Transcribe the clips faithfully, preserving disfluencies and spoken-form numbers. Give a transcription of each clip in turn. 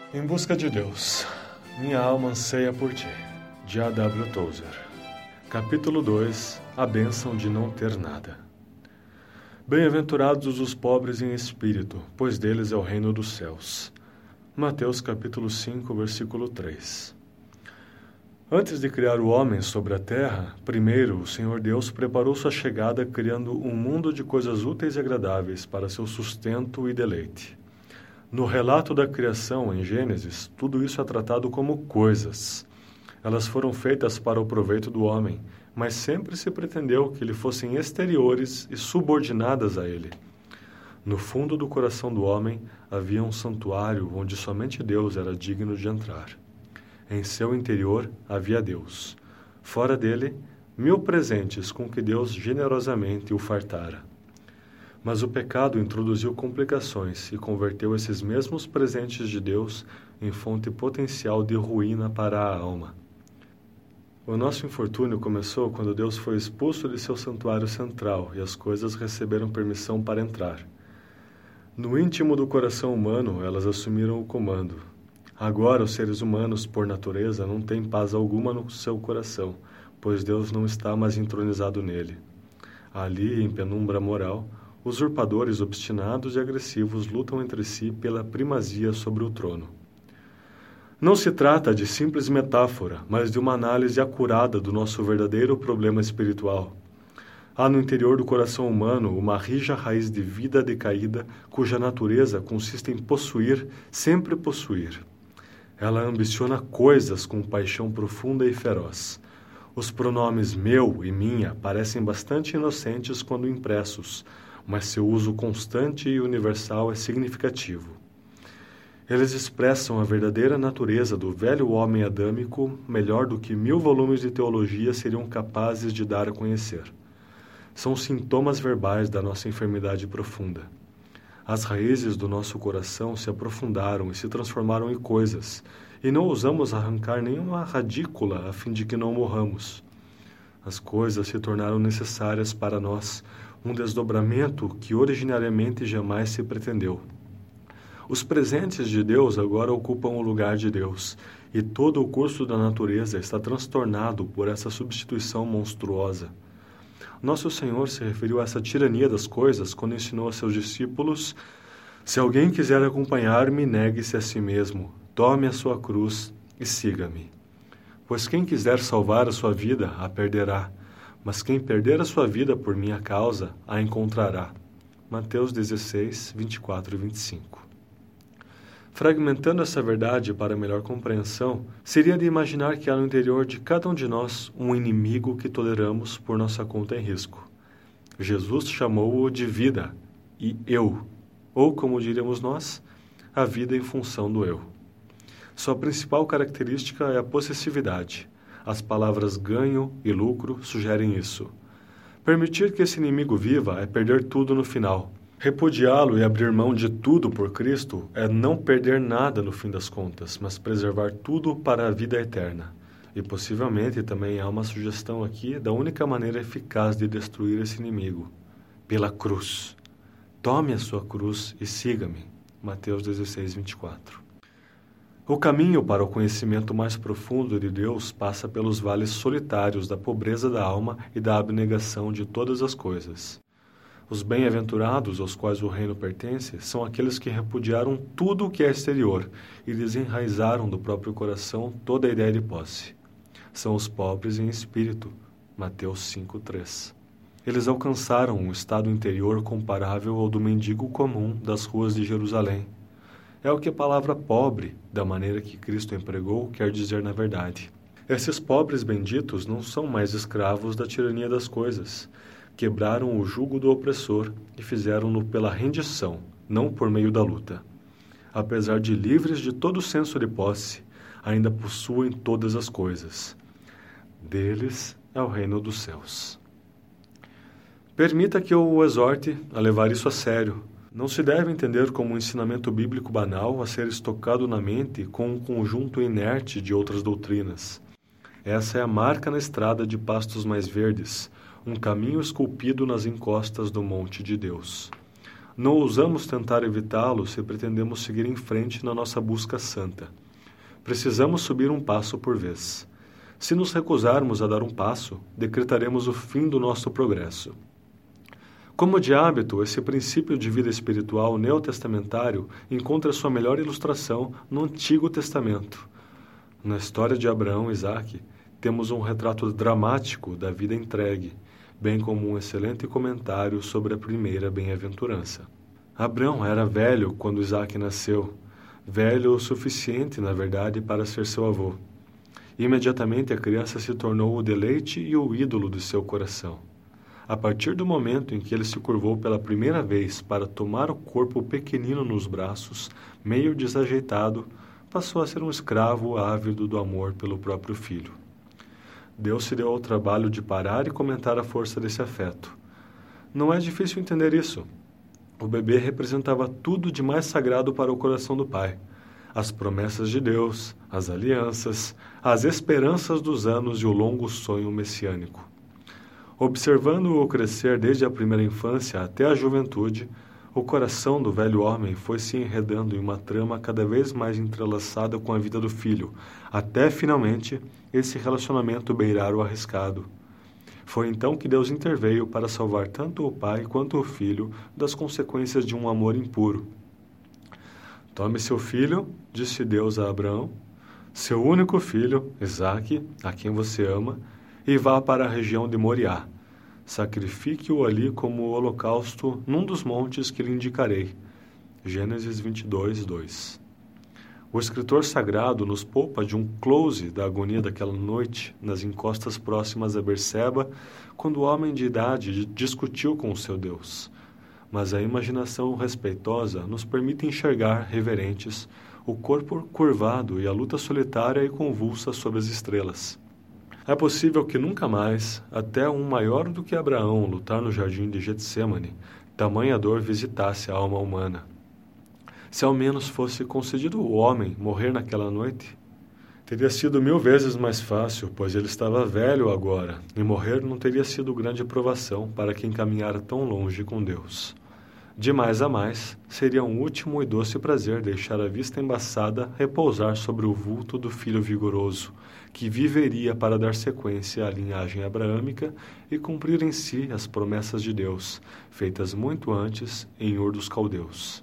Em busca de Deus, minha alma anseia por ti, de A W Tozer. Capítulo dois, a bênção de não ter nada. Bem-aventurados os pobres em espírito, pois deles é o reino dos céus. Mateus capítulo cinco, versículo três. Antes de criar o homem sobre a terra, primeiro o Senhor Deus preparou sua chegada criando um mundo de coisas úteis e agradáveis para seu sustento e deleite. No relato da criação, em Gênesis, tudo isso é tratado como coisas. Elas foram feitas para o proveito do homem, mas sempre se pretendeu que lhe fossem exteriores e subordinadas a ele. No fundo do coração do homem havia um santuário onde somente Deus era digno de entrar. Em seu interior havia Deus. Fora dele, mil presentes com que Deus generosamente o fartara. Mas o pecado introduziu complicações e converteu esses mesmos presentes de Deus em fonte potencial de ruína para a alma. O nosso infortúnio começou quando Deus foi expulso de seu santuário central e as coisas receberam permissão para entrar. No íntimo do coração humano, elas assumiram o comando. Agora, os seres humanos, por natureza, não têm paz alguma no seu coração, pois Deus não está mais entronizado nele. Ali, em penumbra moral, usurpadores obstinados e agressivos lutam entre si pela primazia sobre o trono. Não se trata de simples metáfora, mas de uma análise acurada do nosso verdadeiro problema espiritual. Há no interior do coração humano uma rija raiz de vida decaída, cuja natureza consiste em possuir, sempre possuir. Ela ambiciona coisas com paixão profunda e feroz. Os pronomes meu e minha parecem bastante inocentes quando impressos, mas seu uso constante e universal é significativo. Eles expressam a verdadeira natureza do velho homem adâmico melhor do que mil volumes de teologia seriam capazes de dar a conhecer. São sintomas verbais da nossa enfermidade profunda. As raízes do nosso coração se aprofundaram e se transformaram em coisas, e não ousamos arrancar nenhuma radícula a fim de que não morramos. As coisas se tornaram necessárias para nós, um desdobramento que originariamente jamais se pretendeu. Os presentes de Deus agora ocupam o lugar de Deus, e todo o curso da natureza está transtornado por essa substituição monstruosa. Nosso Senhor se referiu a essa tirania das coisas quando ensinou a seus discípulos: se alguém quiser acompanhar-me, negue-se a si mesmo, tome a sua cruz e siga-me. Pois quem quiser salvar a sua vida, a perderá. Mas quem perder a sua vida por minha causa, a encontrará. Mateus dezesseis, vinte e quatro e vinte e cinco. Fragmentando essa verdade para melhor compreensão, seria de imaginar que há no interior de cada um de nós um inimigo que toleramos por nossa conta em risco. Jesus chamou-o de vida e eu, ou como diríamos nós, a vida em função do eu. Sua principal característica é a possessividade. As palavras ganho e lucro sugerem isso. Permitir que esse inimigo viva é perder tudo no final. Repudiá-lo e abrir mão de tudo por Cristo é não perder nada no fim das contas, mas preservar tudo para a vida eterna. E possivelmente também há uma sugestão aqui da única maneira eficaz de destruir esse inimigo: pela cruz. Tome a sua cruz e siga-me. Mateus dezesseis, vinte e quatro. O caminho para o conhecimento mais profundo de Deus passa pelos vales solitários da pobreza da alma e da abnegação de todas as coisas. Os bem-aventurados aos quais o reino pertence são aqueles que repudiaram tudo o que é exterior e desenraizaram do próprio coração toda a ideia de posse. São os pobres em espírito. Mateus cinco, três. Eles alcançaram um estado interior comparável ao do mendigo comum das ruas de Jerusalém. É o que a palavra pobre, da maneira que Cristo empregou, quer dizer na verdade. Esses pobres benditos não são mais escravos da tirania das coisas. Quebraram o jugo do opressor e fizeram-no pela rendição, não por meio da luta. Apesar de livres de todo senso de posse, ainda possuem todas as coisas. Deles é o reino dos céus. Permita que eu o exorte a levar isso a sério. Não se deve entender como um ensinamento bíblico banal a ser estocado na mente com um conjunto inerte de outras doutrinas. Essa é a marca na estrada de pastos mais verdes, um caminho esculpido nas encostas do monte de Deus. Não ousamos tentar evitá-lo se pretendemos seguir em frente na nossa busca santa. Precisamos subir um passo por vez. Se nos recusarmos a dar um passo, decretaremos o fim do nosso progresso. Como de hábito, esse princípio de vida espiritual neotestamentário encontra sua melhor ilustração no Antigo Testamento. Na história de Abraão e Isaque, temos um retrato dramático da vida entregue, bem como um excelente comentário sobre a primeira bem-aventurança. Abraão era velho quando Isaque nasceu, velho o suficiente, na verdade, para ser seu avô. Imediatamente a criança se tornou o deleite e o ídolo de seu coração. A partir do momento em que ele se curvou pela primeira vez para tomar o corpo pequenino nos braços, meio desajeitado, passou a ser um escravo ávido do amor pelo próprio filho. Deus se deu ao trabalho de parar e comentar a força desse afeto. Não é difícil entender isso. O bebê representava tudo de mais sagrado para o coração do pai. As promessas de Deus, as alianças, as esperanças dos anos e o longo sonho messiânico. Observando-o crescer desde a primeira infância até a juventude, o coração do velho homem foi se enredando em uma trama cada vez mais entrelaçada com a vida do filho, até, finalmente, esse relacionamento beirar o arriscado. Foi então que Deus interveio para salvar tanto o pai quanto o filho das consequências de um amor impuro. Tome seu filho, disse Deus a Abraão, seu único filho, Isaque, a quem você ama, e vá para a região de Moriá. Sacrifique-o ali como holocausto num dos montes que lhe indicarei. Gênesis vinte e dois, dois. O escritor sagrado nos poupa de um close da agonia daquela noite nas encostas próximas a Berseba, quando o homem de idade discutiu com o seu Deus. Mas a imaginação respeitosa nos permite enxergar, reverentes, o corpo curvado e a luta solitária e convulsa sobre as estrelas. É possível que nunca mais, até um maior do que Abraão lutar no jardim de Getsêmani, tamanha dor visitasse a alma humana. Se ao menos fosse concedido ao homem morrer naquela noite, teria sido mil vezes mais fácil, pois ele estava velho agora, e morrer não teria sido grande provação para quem caminhara tão longe com Deus. De mais a mais, seria um último e doce prazer deixar a vista embaçada repousar sobre o vulto do filho vigoroso, que viveria para dar sequência à linhagem abraâmica e cumprir em si as promessas de Deus, feitas muito antes em Ur dos Caldeus.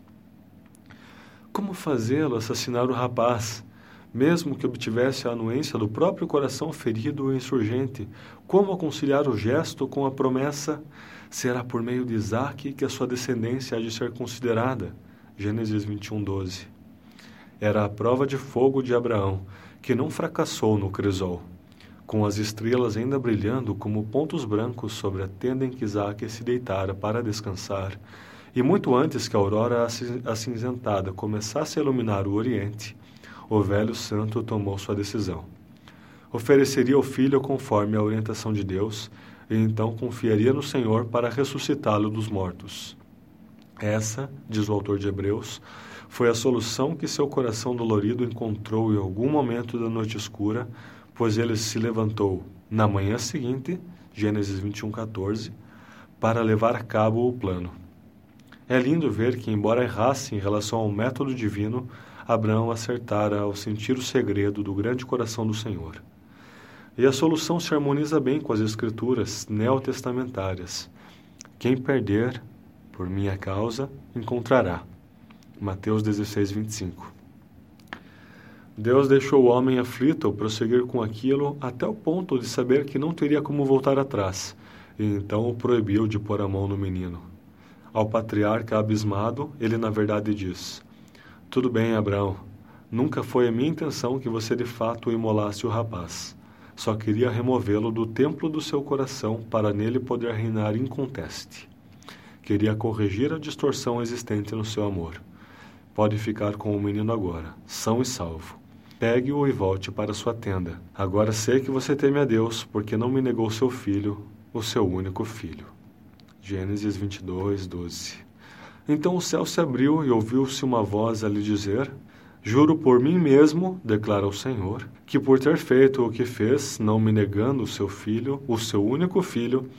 Como fazê-lo assassinar o rapaz, mesmo que obtivesse a anuência do próprio coração ferido e insurgente? Como conciliar o gesto com a promessa? Será por meio de Isaque que a sua descendência há de ser considerada. Gênesis vinte e um, doze. Era a prova de fogo de Abraão, que não fracassou no crisol, com as estrelas ainda brilhando como pontos brancos sobre a tenda em que Isaque se deitara para descansar, e muito antes que a aurora acinzentada começasse a iluminar o oriente, o velho santo tomou sua decisão. Ofereceria o filho conforme a orientação de Deus, e então confiaria no Senhor para ressuscitá-lo dos mortos. Essa, diz o autor de Hebreus, foi a solução que seu coração dolorido encontrou em algum momento da noite escura, pois ele se levantou na manhã seguinte, Gênesis vinte e um, quatorze, para levar a cabo o plano. É lindo ver que, embora errasse em relação ao método divino, Abraão acertara ao sentir o segredo do grande coração do Senhor. E a solução se harmoniza bem com as escrituras neotestamentárias. Quem perder, por minha causa, encontrará. Mateus dezesseis, vinte e cinco. Deus deixou o homem aflito ao prosseguir com aquilo até o ponto de saber que não teria como voltar atrás, e então o proibiu de pôr a mão no menino. Ao patriarca abismado, ele na verdade diz: tudo bem, Abraão, nunca foi a minha intenção que você de fato imolasse o rapaz. Só queria removê-lo do templo do seu coração para nele poder reinar inconteste. Queria corrigir a distorção existente no seu amor. Pode ficar com o menino agora, são e salvo. Pegue-o e volte para sua tenda. Agora sei que você teme a Deus, porque não me negou seu filho, o seu único filho. Gênesis vinte e dois, doze. Então o céu se abriu e ouviu-se uma voz a lhe dizer: juro por mim mesmo, declara o Senhor, que por ter feito o que fez, não me negando o seu filho, o seu único filho,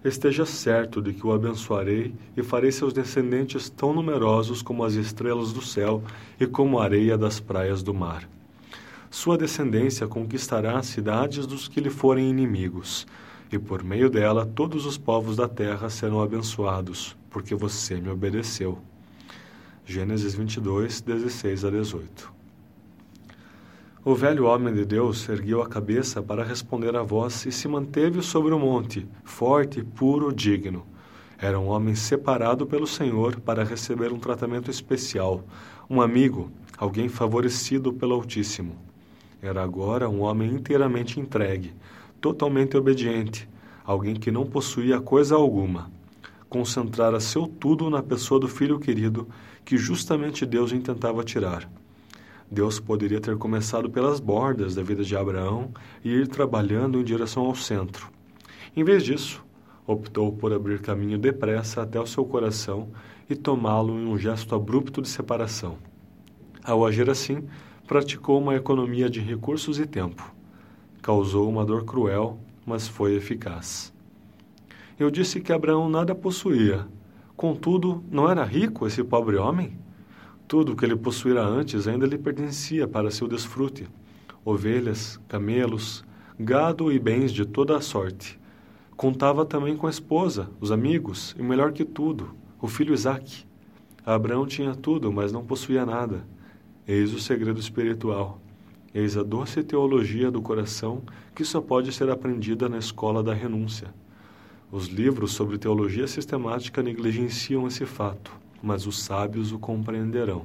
esteja certo de que o abençoarei e farei seus descendentes tão numerosos como as estrelas do céu e como a areia das praias do mar. Sua descendência conquistará as cidades dos que lhe forem inimigos, e por meio dela todos os povos da terra serão abençoados, porque você me obedeceu. Gênesis vinte e dois, dezesseis a dezoito. O velho homem de Deus ergueu a cabeça para responder à voz e se manteve sobre o monte, forte, puro, digno. Era um homem separado pelo Senhor para receber um tratamento especial, um amigo, alguém favorecido pelo Altíssimo. Era agora um homem inteiramente entregue, totalmente obediente, alguém que não possuía coisa alguma. Concentrara seu tudo na pessoa do filho querido que justamente Deus intentava tirar. Deus poderia ter começado pelas bordas da vida de Abraão e ir trabalhando em direção ao centro. Em vez disso, optou por abrir caminho depressa até o seu coração e tomá-lo em um gesto abrupto de separação. Ao agir assim, praticou uma economia de recursos e tempo. Causou uma dor cruel, mas foi eficaz. Eu disse que Abraão nada possuía. Contudo, não era rico esse pobre homem? Tudo o que ele possuíra antes ainda lhe pertencia para seu desfrute. Ovelhas, camelos, gado e bens de toda a sorte. Contava também com a esposa, os amigos e, melhor que tudo, o filho Isaque. Abraão tinha tudo, mas não possuía nada. Eis o segredo espiritual. Eis a doce teologia do coração que só pode ser aprendida na escola da renúncia. Os livros sobre teologia sistemática negligenciam esse fato, mas os sábios o compreenderão.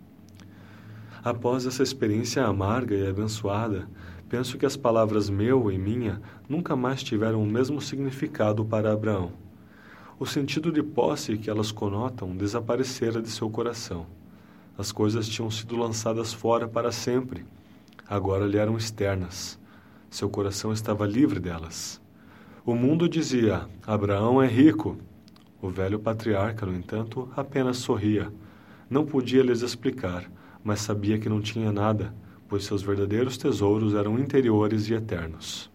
Após essa experiência amarga e abençoada, penso que as palavras meu e minha nunca mais tiveram o mesmo significado para Abraão. O sentido de posse que elas conotam desaparecera de seu coração. As coisas tinham sido lançadas fora para sempre. Agora lhe eram externas. Seu coração estava livre delas. O mundo dizia, Abraão é rico. O velho patriarca, no entanto, apenas sorria. Não podia lhes explicar, mas sabia que não tinha nada, pois seus verdadeiros tesouros eram interiores e eternos.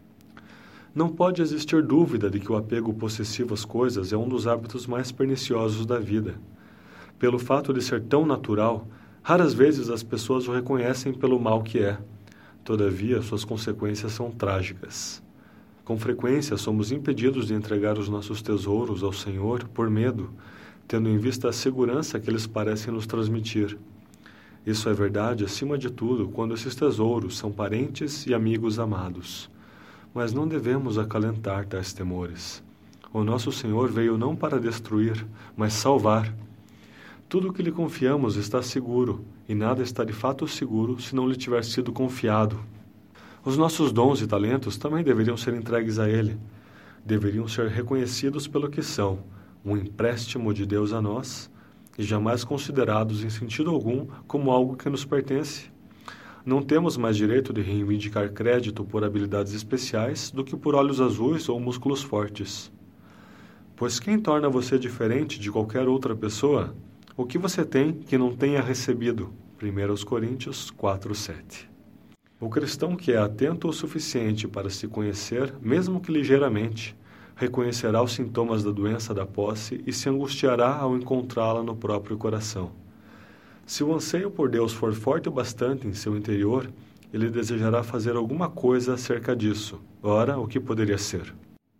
Não pode existir dúvida de que o apego possessivo às coisas é um dos hábitos mais perniciosos da vida. Pelo fato de ser tão natural, raras vezes as pessoas o reconhecem pelo mal que é. Todavia, suas consequências são trágicas. Com frequência, somos impedidos de entregar os nossos tesouros ao Senhor por medo, tendo em vista a segurança que eles parecem nos transmitir. Isso é verdade, acima de tudo, quando esses tesouros são parentes e amigos amados. Mas não devemos acalentar tais temores. O nosso Senhor veio não para destruir, mas salvar. Tudo o que lhe confiamos está seguro, e nada está de fato seguro se não lhe tiver sido confiado. Os nossos dons e talentos também deveriam ser entregues a Ele. Deveriam ser reconhecidos pelo que são, um empréstimo de Deus a nós, e jamais considerados em sentido algum como algo que nos pertence. Não temos mais direito de reivindicar crédito por habilidades especiais do que por olhos azuis ou músculos fortes. Pois quem torna você diferente de qualquer outra pessoa? O que você tem que não tenha recebido? primeira Coríntios quatro, sete. O cristão que é atento o suficiente para se conhecer, mesmo que ligeiramente, reconhecerá os sintomas da doença da posse e se angustiará ao encontrá-la no próprio coração. Se o anseio por Deus for forte o bastante em seu interior, ele desejará fazer alguma coisa acerca disso. Ora, o que poderia ser?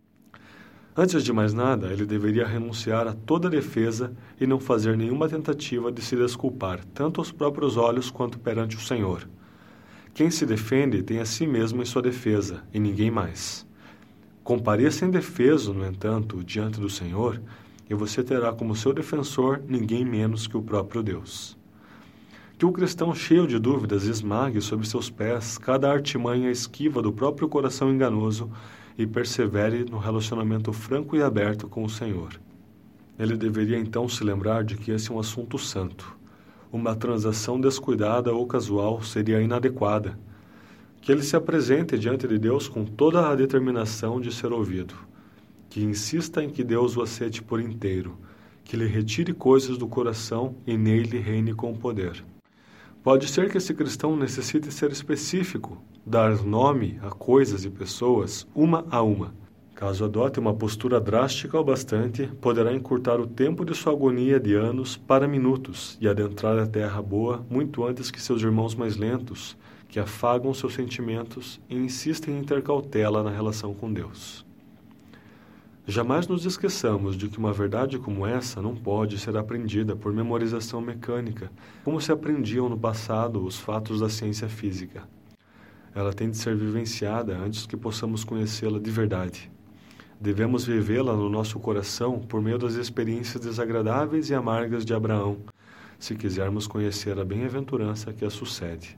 Antes de mais nada, ele deveria renunciar a toda defesa e não fazer nenhuma tentativa de se desculpar, tanto aos próprios olhos quanto perante o Senhor. Quem se defende tem a si mesmo em sua defesa, e ninguém mais. Compareça indefeso, no entanto, diante do Senhor, e você terá como seu defensor ninguém menos que o próprio Deus. Que o cristão cheio de dúvidas esmague sob seus pés cada artimanha esquiva do próprio coração enganoso e persevere no relacionamento franco e aberto com o Senhor. Ele deveria então se lembrar de que esse é um assunto santo. Uma transação descuidada ou casual seria inadequada. Que ele se apresente diante de Deus com toda a determinação de ser ouvido. Que insista em que Deus o aceite por inteiro. Que lhe retire coisas do coração e nele reine com poder. Pode ser que esse cristão necessite ser específico, dar nome a coisas e pessoas, uma a uma. Caso adote uma postura drástica o bastante, poderá encurtar o tempo de sua agonia de anos para minutos e adentrar a terra boa muito antes que seus irmãos mais lentos, que afagam seus sentimentos e insistem em ter cautela na relação com Deus. Jamais nos esqueçamos de que uma verdade como essa não pode ser aprendida por memorização mecânica, como se aprendiam no passado os fatos da ciência física. Ela tem de ser vivenciada antes que possamos conhecê-la de verdade. Devemos vivê-la no nosso coração por meio das experiências desagradáveis e amargas de Abraão, se quisermos conhecer a bem-aventurança que a sucede.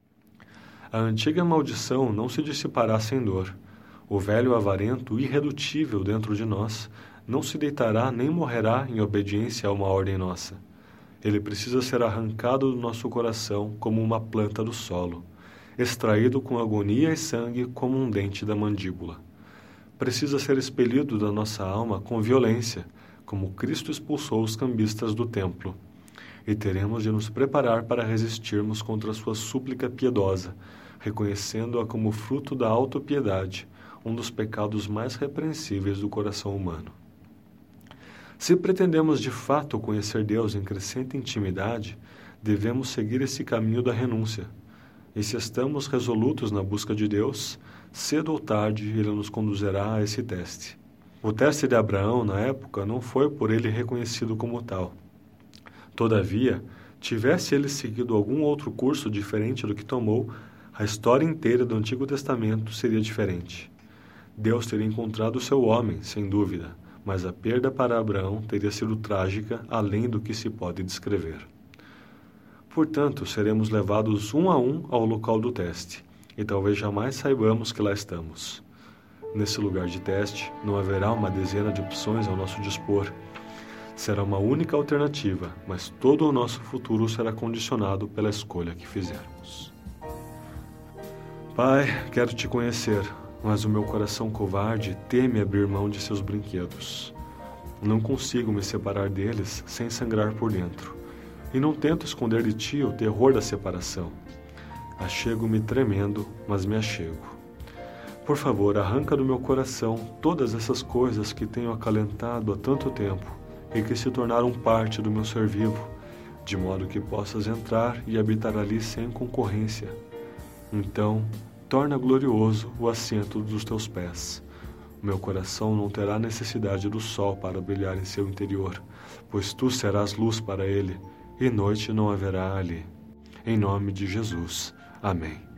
A antiga maldição não se dissipará sem dor. O velho avarento, irredutível dentro de nós, não se deitará nem morrerá em obediência a uma ordem nossa. Ele precisa ser arrancado do nosso coração como uma planta do solo, extraído com agonia e sangue como um dente da mandíbula. Precisa ser expelido da nossa alma com violência, como Cristo expulsou os cambistas do templo. E teremos de nos preparar para resistirmos contra sua súplica piedosa, reconhecendo-a como fruto da autopiedade, um dos pecados mais repreensíveis do coração humano. Se pretendemos de fato conhecer Deus em crescente intimidade, devemos seguir esse caminho da renúncia. E se estamos resolutos na busca de Deus, cedo ou tarde ele nos conduzirá a esse teste. O teste de Abraão, na época, não foi por ele reconhecido como tal. Todavia, tivesse ele seguido algum outro curso diferente do que tomou, a história inteira do Antigo Testamento seria diferente. Deus teria encontrado o seu homem, sem dúvida, mas a perda para Abraão teria sido trágica além do que se pode descrever. Portanto, seremos levados um a um ao local do teste, e talvez jamais saibamos que lá estamos. Nesse lugar de teste, não haverá uma dezena de opções ao nosso dispor. Será uma única alternativa, mas todo o nosso futuro será condicionado pela escolha que fizermos. Pai, quero te conhecer, mas o meu coração covarde teme abrir mão de seus brinquedos. Não consigo me separar deles sem sangrar por dentro, e não tento esconder de ti o terror da separação. Achego-me tremendo, mas me achego. Por favor, arranca do meu coração todas essas coisas que tenho acalentado há tanto tempo e que se tornaram parte do meu ser vivo, de modo que possas entrar e habitar ali sem concorrência. Então, torna glorioso o assento dos teus pés. O meu coração não terá necessidade do sol para brilhar em seu interior, pois tu serás luz para ele, e noite não haverá ali. Em nome de Jesus. Amém.